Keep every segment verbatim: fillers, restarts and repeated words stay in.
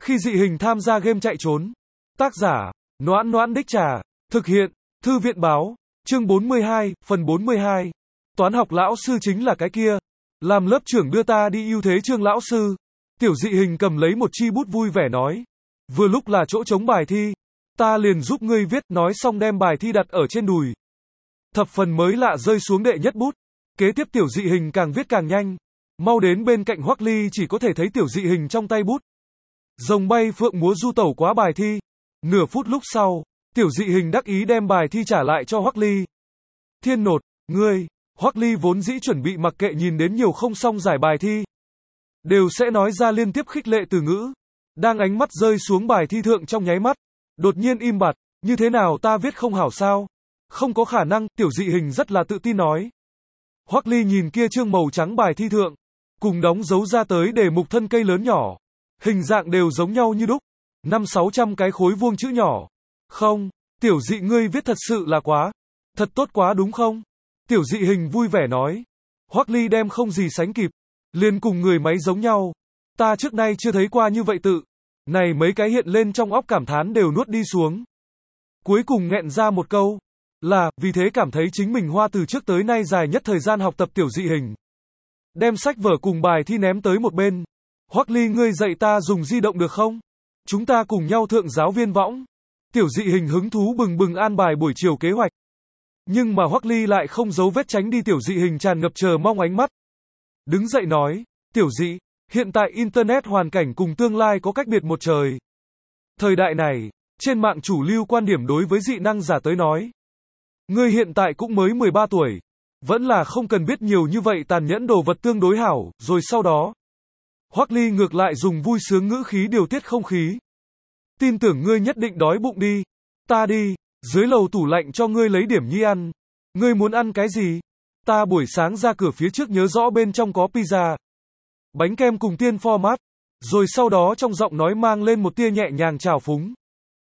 Khi dị hình tham gia game chạy trốn. Tác giả, Noãn Noãn Đích Trà. Thực hiện, Thư viện Báo. Chương bốn mươi hai, phần bốn mươi hai. Toán học lão sư chính là cái kia. Làm lớp trưởng đưa ta đi ưu thế Trương lão sư. Tiểu dị hình cầm lấy một chi bút vui vẻ nói. Vừa lúc là chỗ trống bài thi. Ta liền giúp ngươi viết, nói xong đem bài thi đặt ở trên đùi. Thập phần mới lạ rơi xuống đệ nhất bút. Kế tiếp tiểu dị hình càng viết càng nhanh. Mau đến bên cạnh Hoắc Ly chỉ có thể thấy tiểu dị hình trong tay bút. Rồng bay phượng múa du tẩu quá bài thi. Nửa phút lúc sau, tiểu dị hình đắc ý đem bài thi trả lại cho Hoắc Ly. Thiên nột, ngươi, Hoắc Ly vốn dĩ chuẩn bị mặc kệ nhìn đến nhiều không xong giải bài thi. Đều sẽ nói ra liên tiếp khích lệ từ ngữ. Đang ánh mắt rơi xuống bài thi thượng trong nháy mắt. Đột nhiên im bặt, như thế nào ta viết không hảo sao? Không có khả năng, tiểu dị hình rất là tự tin nói. Hoắc Ly nhìn kia chương màu trắng bài thi thượng, cùng đóng dấu ra tới đề mục thân cây lớn nhỏ. Hình dạng đều giống nhau như đúc. Năm sáu trăm cái khối vuông chữ nhỏ. Không, tiểu dị ngươi viết thật sự là quá. Thật tốt quá đúng không? Tiểu dị hình vui vẻ nói. Hoắc Ly đem không gì sánh kịp. Liền cùng người máy giống nhau. Ta trước nay chưa thấy qua như vậy tự. Này mấy cái hiện lên trong óc cảm thán đều nuốt đi xuống. Cuối cùng nghẹn ra một câu. Là, vì thế cảm thấy chính mình hoa từ trước tới nay dài nhất thời gian học tập tiểu dị hình. Đem sách vở cùng bài thi ném tới một bên. Hoắc Ly ngươi dạy ta dùng di động được không? Chúng ta cùng nhau thượng giáo viên võng. Tiểu dị hình hứng thú bừng bừng an bài buổi chiều kế hoạch. Nhưng mà Hoắc Ly lại không giấu vết tránh đi tiểu dị hình tràn ngập chờ mong ánh mắt. Đứng dậy nói, tiểu dị, hiện tại Internet hoàn cảnh cùng tương lai có cách biệt một trời. Thời đại này, trên mạng chủ lưu quan điểm đối với dị năng giả tới nói. Ngươi hiện tại cũng mới mười ba tuổi. Vẫn là không cần biết nhiều như vậy tàn nhẫn đồ vật tương đối hảo, rồi sau đó. Hoắc Ly ngược lại dùng vui sướng ngữ khí điều tiết không khí. Tin tưởng ngươi nhất định đói bụng đi. Ta đi, dưới lầu tủ lạnh cho ngươi lấy điểm nhi ăn. Ngươi muốn ăn cái gì? Ta buổi sáng ra cửa phía trước nhớ rõ bên trong có pizza, bánh kem cùng tiên format. Rồi sau đó trong giọng nói mang lên một tia nhẹ nhàng trào phúng.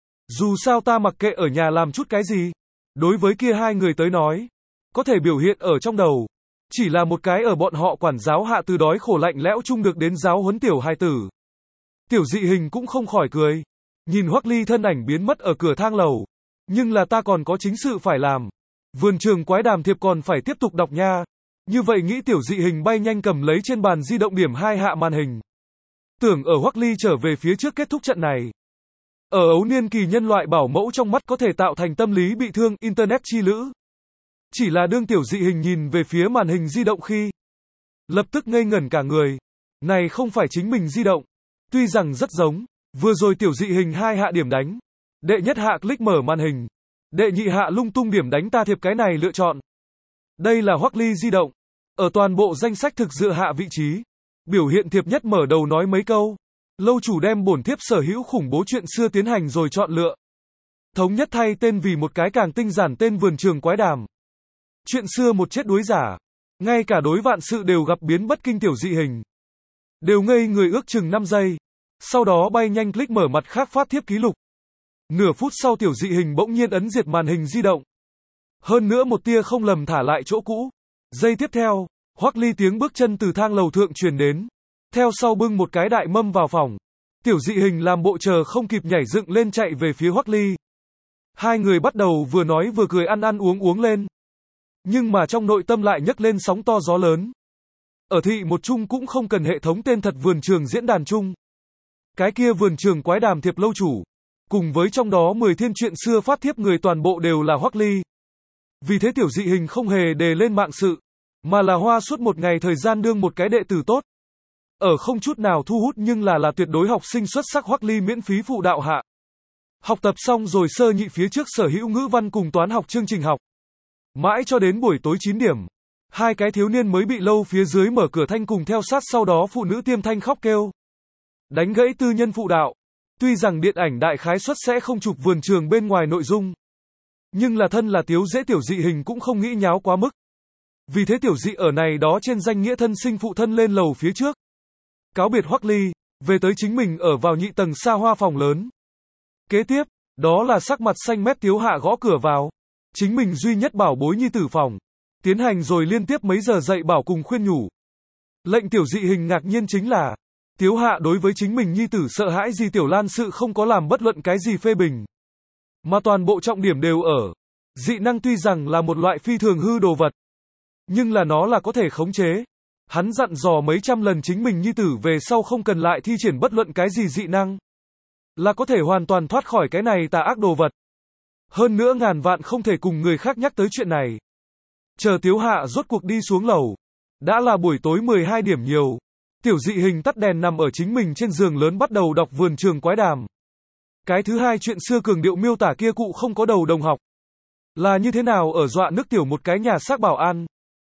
Dù sao ta mặc kệ ở nhà làm chút cái gì. Đối với kia hai người tới nói, có thể biểu hiện ở trong đầu. Chỉ là một cái ở bọn họ quản giáo hạ từ đói khổ lạnh lẽo chung được đến giáo huấn tiểu hài tử. Tiểu dị hình cũng không khỏi cười. Nhìn Hoắc Ly thân ảnh biến mất ở cửa thang lầu. Nhưng là ta còn có chính sự phải làm. Vườn trường quái đàm thiệp còn phải tiếp tục đọc nha. Như vậy nghĩ tiểu dị hình bay nhanh cầm lấy trên bàn di động điểm hai hạ màn hình. Tưởng ở Hoắc Ly trở về phía trước kết thúc trận này. Ở ấu niên kỳ nhân loại bảo mẫu trong mắt có thể tạo thành tâm lý bị thương, Internet chi lữ. Chỉ là đương tiểu dị hình nhìn về phía màn hình di động khi. Lập tức ngây ngẩn cả người. Này không phải chính mình di động. Tuy rằng rất giống. Vừa rồi tiểu dị hình hai hạ điểm đánh. Đệ nhất hạ click mở màn hình. Đệ nhị hạ lung tung điểm đánh ta thiệp cái này lựa chọn. Đây là Hoắc Ly di động. Ở toàn bộ danh sách thực dựa hạ vị trí. Biểu hiện thiệp nhất mở đầu nói mấy câu. Lâu chủ đem bổn thiếp sở hữu khủng bố chuyện xưa tiến hành rồi chọn lựa. Thống nhất thay tên vì một cái càng tinh giản tên vườn trường quái đàm. Chuyện xưa một chết đuối giả. Ngay cả đối vạn sự đều gặp biến bất kinh tiểu dị hình. Đều ngây người ước chừng năm giây. Sau đó bay nhanh click mở mặt khác phát thiếp ký lục. Nửa phút sau tiểu dị hình bỗng nhiên ấn diệt màn hình di động. Hơn nữa một tia không lầm thả lại chỗ cũ. Giây tiếp theo, Hoắc Ly tiếng bước chân từ thang lầu thượng truyền đến. Theo sau bưng một cái đại mâm vào phòng. Tiểu dị hình làm bộ chờ không kịp nhảy dựng lên chạy về phía Hoắc Ly. Hai người bắt đầu vừa nói vừa cười ăn ăn uống uống lên. Nhưng mà trong nội tâm lại nhấc lên sóng to gió lớn. Ở thị một chung cũng không cần hệ thống tên thật vườn trường diễn đàn chung. Cái kia vườn trường quái đàm thiệp lâu chủ. Cùng với trong đó mười thiên chuyện xưa phát thiếp người toàn bộ đều là Hoắc Ly. Vì thế tiểu dị hình không hề đề lên mạng sự. Mà là hoa suốt một ngày thời gian đương một cái đệ tử tốt. Ở không chút nào thu hút nhưng là là tuyệt đối học sinh xuất sắc Hoắc Ly miễn phí phụ đạo hạ. Học tập xong rồi sơ nhị phía trước sở hữu ngữ văn cùng toán học chương trình học. Mãi cho đến buổi tối chín điểm. Hai cái thiếu niên mới bị lâu phía dưới mở cửa thanh cùng theo sát sau đó phụ nữ tiêm thanh khóc kêu. Đánh gãy tư nhân phụ đạo. Tuy rằng điện ảnh đại khái suất sẽ không chụp vườn trường bên ngoài nội dung. Nhưng là thân là tiếu dễ tiểu dị hình cũng không nghĩ nháo quá mức. Vì thế tiểu dị ở này đó trên danh nghĩa thân sinh phụ thân lên lầu phía trước. Cáo biệt Hoắc Ly, về tới chính mình ở vào nhị tầng xa hoa phòng lớn. Kế tiếp, đó là sắc mặt xanh mét tiếu hạ gõ cửa vào. Chính mình duy nhất bảo bối nhi tử phòng. Tiến hành rồi liên tiếp mấy giờ dạy bảo cùng khuyên nhủ. Lệnh tiểu dị hình ngạc nhiên chính là, Tiếu Hạ đối với chính mình nhi tử sợ hãi gì Tiểu Lan sự không có làm bất luận cái gì phê bình. Mà toàn bộ trọng điểm đều ở. Dị năng tuy rằng là một loại phi thường hư đồ vật. Nhưng là nó là có thể khống chế. Hắn dặn dò mấy trăm lần chính mình nhi tử về sau không cần lại thi triển bất luận cái gì dị năng. Là có thể hoàn toàn thoát khỏi cái này tà ác đồ vật. Hơn nữa ngàn vạn không thể cùng người khác nhắc tới chuyện này. Chờ Tiếu Hạ rốt cuộc đi xuống lầu. Đã là buổi tối mười hai điểm nhiều. Tiểu dị hình tắt đèn nằm ở chính mình trên giường lớn bắt đầu đọc Vườn Trường Quái Đàm. Cái thứ hai chuyện xưa cường điệu miêu tả kia cụ không có đầu đồng học. Là như thế nào ở dọa nước tiểu một cái nhà xác bảo an.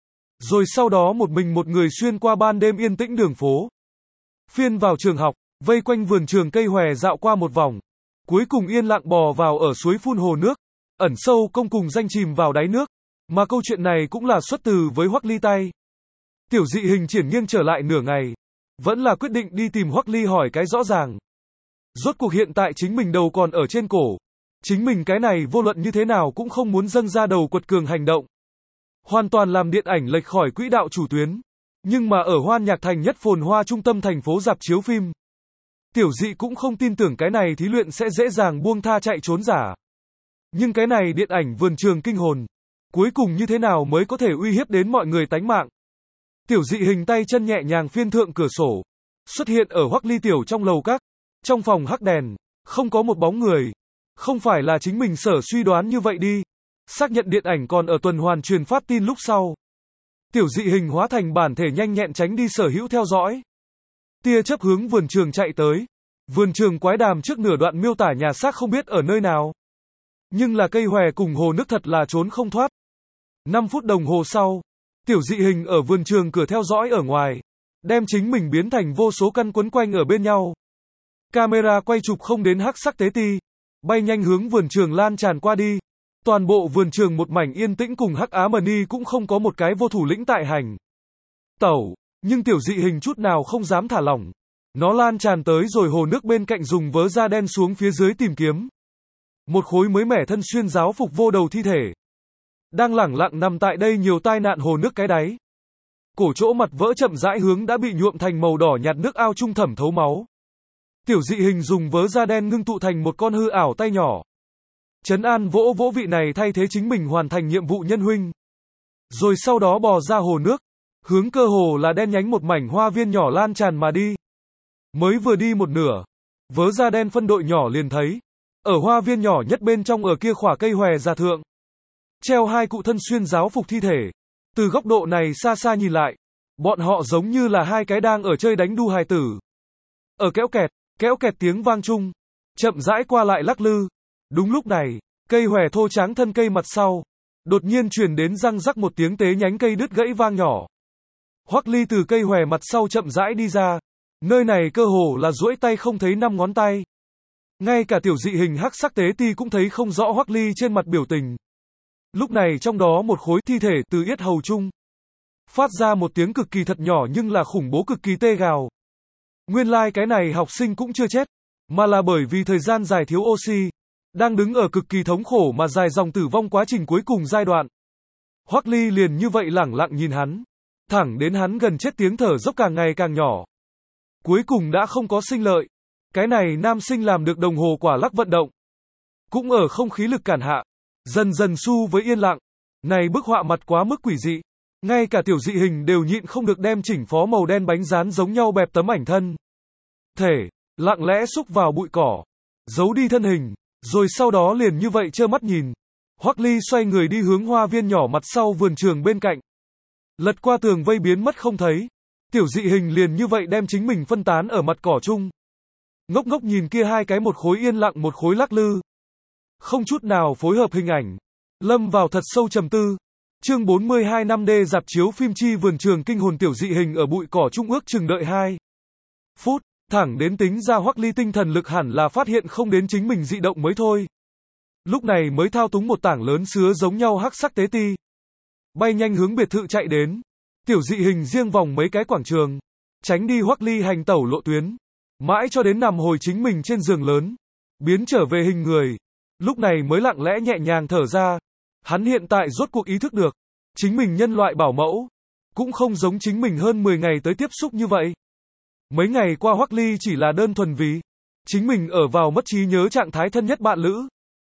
Rồi sau đó một mình một người xuyên qua ban đêm yên tĩnh đường phố. Phiên vào trường học, vây quanh vườn trường cây hòe dạo qua một vòng. Cuối cùng yên lặng bò vào ở suối phun hồ nước. Ẩn sâu công cùng danh chìm vào đáy nước. Mà câu chuyện này cũng là xuất từ với Hoắc Ly tay. Tiểu dị hình triển nghiêng trở lại nửa ngày. Vẫn là quyết định đi tìm Hoắc Ly hỏi cái rõ ràng. Rốt cuộc hiện tại chính mình đầu còn ở trên cổ. Chính mình cái này vô luận như thế nào cũng không muốn dâng ra đầu quật cường hành động. Hoàn toàn làm điện ảnh lệch khỏi quỹ đạo chủ tuyến. Nhưng mà ở Hoan Nhạc Thành nhất phồn hoa trung tâm thành phố rạp chiếu phim. Tiểu dị cũng không tin tưởng cái này thí luyện sẽ dễ dàng buông tha chạy trốn giả. Nhưng cái này điện ảnh Vườn Trường kinh hồn. Cuối cùng như thế nào mới có thể uy hiếp đến mọi người tánh mạng. Tiểu dị hình tay chân nhẹ nhàng phiên thượng cửa sổ. Xuất hiện ở Hoắc Ly tiểu trong lầu các. Trong phòng hắc đèn. Không có một bóng người. Không phải là chính mình sở suy đoán như vậy đi. Xác nhận điện ảnh còn ở tuần hoàn truyền phát tin lúc sau. Tiểu dị hình hóa thành bản thể nhanh nhẹn tránh đi sở hữu theo dõi. Tia chớp hướng vườn trường chạy tới. Vườn trường quái đàm trước nửa đoạn miêu tả nhà xác không biết ở nơi nào. Nhưng là cây hòe cùng hồ nước thật là trốn không thoát. năm phút đồng hồ sau. Tiểu dị hình ở vườn trường cửa theo dõi ở ngoài. Đem chính mình biến thành vô số căn quấn quanh ở bên nhau. Camera quay chụp không đến hắc sắc tế ti. Bay nhanh hướng vườn trường lan tràn qua đi. Toàn bộ vườn trường một mảnh yên tĩnh cùng hắc á mờ ni cũng không có một cái vô thủ lĩnh tại hành. Tẩu, nhưng tiểu dị hình chút nào không dám thả lỏng. Nó lan tràn tới rồi hồ nước bên cạnh dùng vớ da đen xuống phía dưới tìm kiếm. Một khối mới mẻ thân xuyên giáo phục vô đầu thi thể. Đang lẳng lặng nằm tại đây nhiều tai nạn hồ nước cái đáy. Cổ chỗ mặt vỡ chậm rãi hướng đã bị nhuộm thành màu đỏ nhạt nước ao trung thẩm thấu máu. Tiểu dị hình dùng vớ da đen ngưng tụ thành một con hư ảo tay nhỏ. Trấn an vỗ vỗ vị này thay thế chính mình hoàn thành nhiệm vụ nhân huynh. Rồi sau đó bò ra hồ nước. Hướng cơ hồ là đen nhánh một mảnh hoa viên nhỏ lan tràn mà đi. Mới vừa đi một nửa. Vớ da đen phân đội nhỏ liền thấy. Ở hoa viên nhỏ nhất bên trong ở kia khỏa cây hòe già thượng. Treo hai cụ thân xuyên giáo phục thi thể. Từ góc độ này xa xa nhìn lại. Bọn họ giống như là hai cái đang ở chơi đánh đu hài tử. Ở kéo kẹt, kéo kẹt tiếng vang chung. Chậm rãi qua lại lắc lư. Đúng lúc này, cây hòe thô tráng thân cây mặt sau. Đột nhiên truyền đến răng rắc một tiếng tế nhánh cây đứt gãy vang nhỏ. Hoắc Ly từ cây hòe mặt sau chậm rãi đi ra. Nơi này cơ hồ là duỗi tay không thấy năm ngón tay. Ngay cả tiểu dị hình hắc sắc tế ti cũng thấy không rõ Hoắc Ly trên mặt biểu tình. Lúc này trong đó một khối thi thể từ yết hầu chung. Phát ra một tiếng cực kỳ thật nhỏ nhưng là khủng bố cực kỳ tê gào. Nguyên lai like cái này học sinh cũng chưa chết. Mà là bởi vì thời gian dài thiếu oxy. Đang đứng ở cực kỳ thống khổ mà dài dòng tử vong quá trình cuối cùng giai đoạn. Hoắc Ly liền như vậy lẳng lặng nhìn hắn. Thẳng đến hắn gần chết tiếng thở dốc càng ngày càng nhỏ. Cuối cùng đã không có sinh lợi. Cái này nam sinh làm được đồng hồ quả lắc vận động. Cũng ở không khí lực cản hạ. Dần dần xu với yên lặng. Này bức họa mặt quá mức quỷ dị. Ngay cả tiểu dị hình đều nhịn không được đem chỉnh phó màu đen bánh rán giống nhau bẹp tấm ảnh thân. Thể, lặng lẽ xúc vào bụi cỏ. Giấu đi thân hình. Rồi sau đó liền như vậy trơ mắt nhìn. Hoắc Ly xoay người đi hướng hoa viên nhỏ mặt sau vườn trường bên cạnh. Lật qua tường vây biến mất không thấy. Tiểu dị hình liền như vậy đem chính mình phân tán ở mặt cỏ chung. Ngốc ngốc nhìn kia hai cái một khối yên lặng một khối lắc lư. Không chút nào phối hợp hình ảnh. Lâm vào thật sâu trầm tư. Chương bốn mươi hai năm D rạp chiếu phim chi vườn trường kinh hồn tiểu dị hình ở bụi cỏ trung ước chừng đợi hai phút. Thẳng đến tính ra Hoắc Ly tinh thần lực hẳn là phát hiện không đến chính mình dị động mới thôi. Lúc này mới thao túng một tảng lớn sứa giống nhau hắc sắc tế ti. Bay nhanh hướng biệt thự chạy đến. Tiểu dị hình riêng vòng mấy cái quảng trường. Tránh đi Hoắc Ly hành tẩu lộ tuyến. Mãi cho đến nằm hồi chính mình trên giường lớn. Biến trở về hình người. Lúc này mới lặng lẽ nhẹ nhàng thở ra. Hắn hiện tại rốt cuộc ý thức được. Chính mình nhân loại bảo mẫu. Cũng không giống chính mình hơn mười ngày tới tiếp xúc như vậy. Mấy ngày qua Hoắc Ly chỉ là đơn thuần vì chính mình ở vào mất trí nhớ trạng thái thân nhất bạn lữ.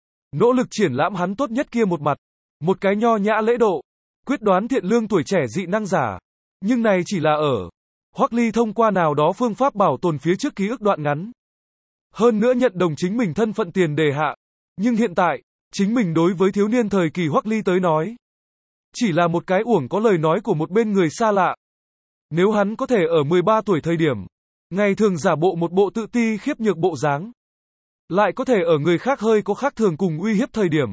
Nỗ lực triển lãm hắn tốt nhất kia một mặt. Một cái nho nhã lễ độ, quyết đoán thiện lương tuổi trẻ dị năng giả. Nhưng này chỉ là ở Hoắc Ly thông qua nào đó phương pháp bảo tồn phía trước ký ức đoạn ngắn. Hơn nữa nhận đồng chính mình thân phận tiền đề hạ. Nhưng hiện tại, chính mình đối với thiếu niên thời kỳ Hoắc Ly tới nói, chỉ là một cái uổng có lời nói của một bên người xa lạ. Nếu hắn có thể ở mười ba tuổi thời điểm, ngày thường giả bộ một bộ tự ti khiếp nhược bộ dáng, lại có thể ở người khác hơi có khác thường cùng uy hiếp thời điểm,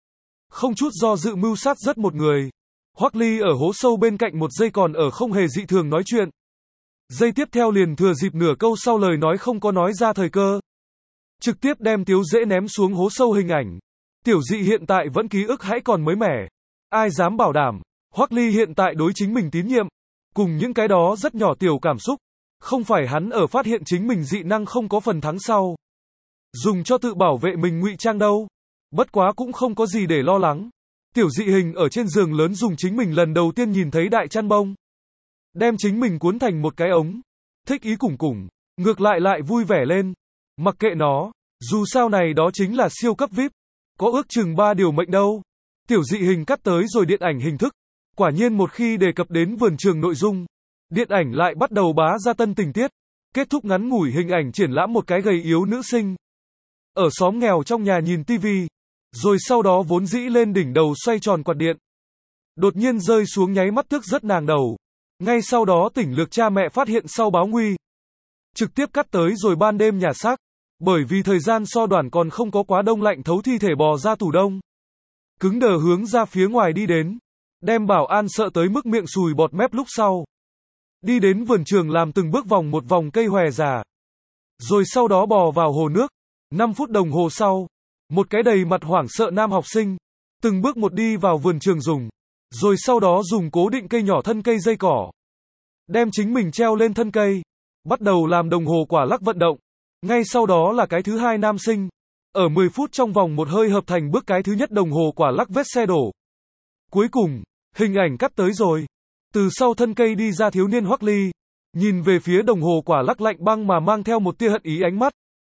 không chút do dự mưu sát rất một người. Hoắc Ly ở hố sâu bên cạnh một giây còn ở không hề dị thường nói chuyện. Giây tiếp theo liền thừa dịp nửa câu sau lời nói không có nói ra thời cơ, trực tiếp đem Tiếu Dễ ném xuống hố sâu hình ảnh. Tiểu dị hiện tại vẫn ký ức hãy còn mới mẻ. Ai dám bảo đảm, Hoắc Ly hiện tại đối chính mình tín nhiệm, cùng những cái đó rất nhỏ tiểu cảm xúc, không phải hắn ở phát hiện chính mình dị năng không có phần thắng sau, dùng cho tự bảo vệ mình ngụy trang đâu. Bất quá cũng không có gì để lo lắng. Tiểu dị hình ở trên giường lớn dùng chính mình lần đầu tiên nhìn thấy đại chăn bông, đem chính mình cuốn thành một cái ống, thích ý củng củng, ngược lại lại vui vẻ lên. Mặc kệ nó, dù sao này đó chính là siêu cấp vi ai pi, có ước chừng ba điều mệnh đâu. Tiểu dị hình cắt tới rồi điện ảnh hình thức. Quả nhiên một khi đề cập đến vườn trường nội dung, điện ảnh lại bắt đầu bá ra tân tình tiết. Kết thúc ngắn ngủi hình ảnh triển lãm một cái gầy yếu nữ sinh ở xóm nghèo trong nhà nhìn tivi, rồi sau đó vốn dĩ lên đỉnh đầu xoay tròn quạt điện, đột nhiên rơi xuống nháy mắt thức rất nàng đầu. Ngay sau đó tỉnh lược cha mẹ phát hiện sau báo nguy. Trực tiếp cắt tới rồi ban đêm nhà xác, bởi vì thời gian so đoản còn không có quá đông lạnh thấu thi thể bò ra tủ đông. Cứng đờ hướng ra phía ngoài đi đến, đem bảo an sợ tới mức miệng sùi bọt mép lúc sau. Đi đến vườn trường làm từng bước vòng một vòng cây hòe già. Rồi sau đó bò vào hồ nước. năm phút đồng hồ sau, một cái đầy mặt hoảng sợ nam học sinh, từng bước một đi vào vườn trường dùng. Rồi sau đó dùng cố định cây nhỏ thân cây dây cỏ, đem chính mình treo lên thân cây, bắt đầu làm đồng hồ quả lắc vận động. Ngay sau đó là cái thứ hai nam sinh, ở mười phút trong vòng một hơi hợp thành bước cái thứ nhất đồng hồ quả lắc vết xe đổ. Cuối cùng, hình ảnh cắt tới rồi. Từ sau thân cây đi ra thiếu niên Hoắc Ly, nhìn về phía đồng hồ quả lắc lạnh băng mà mang theo một tia hận ý ánh mắt.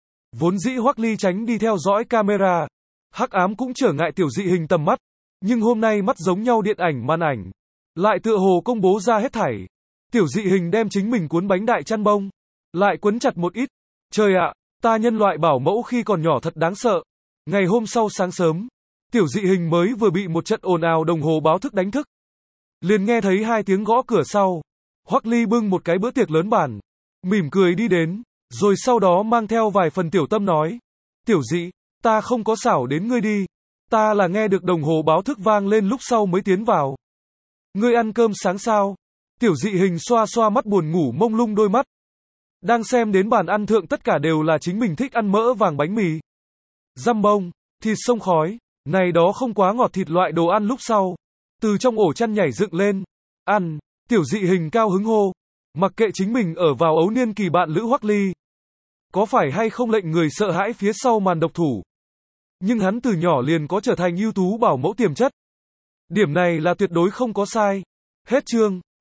Vốn dĩ Hoắc Ly tránh đi theo dõi camera, hắc ám cũng trở ngại tiểu dị hình tầm mắt, nhưng hôm nay mắt giống nhau điện ảnh màn ảnh, lại tựa hồ công bố ra hết thảy. Tiểu dị hình đem chính mình cuốn bánh đại chăn bông, lại quấn chặt một ít. Trời ạ, ta nhân loại bảo mẫu khi còn nhỏ thật đáng sợ. Ngày hôm sau sáng sớm, tiểu dị hình mới vừa bị một trận ồn ào đồng hồ báo thức đánh thức. Liền nghe thấy hai tiếng gõ cửa sau. Hoắc Ly bưng một cái bữa tiệc lớn bản, mỉm cười đi đến, rồi sau đó mang theo vài phần tiểu tâm nói. Tiểu dị, ta không có xảo đến ngươi đi. Ta là nghe được đồng hồ báo thức vang lên lúc sau mới tiến vào. Ngươi ăn cơm sáng sao? Tiểu dị hình xoa xoa mắt buồn ngủ mông lung đôi mắt. Đang xem đến bàn ăn thượng tất cả đều là chính mình thích ăn mỡ vàng bánh mì, dăm bông, thịt sông khói, này đó không quá ngọt thịt loại đồ ăn lúc sau. Từ trong ổ chăn nhảy dựng lên, ăn, tiểu dị hình cao hứng hô. Mặc kệ chính mình ở vào ấu niên kỳ bạn lữ Hoắc Ly, có phải hay không lệnh người sợ hãi phía sau màn độc thủ. Nhưng hắn từ nhỏ liền có trở thành ưu tú bảo mẫu tiềm chất. Điểm này là tuyệt đối không có sai. Hết chương.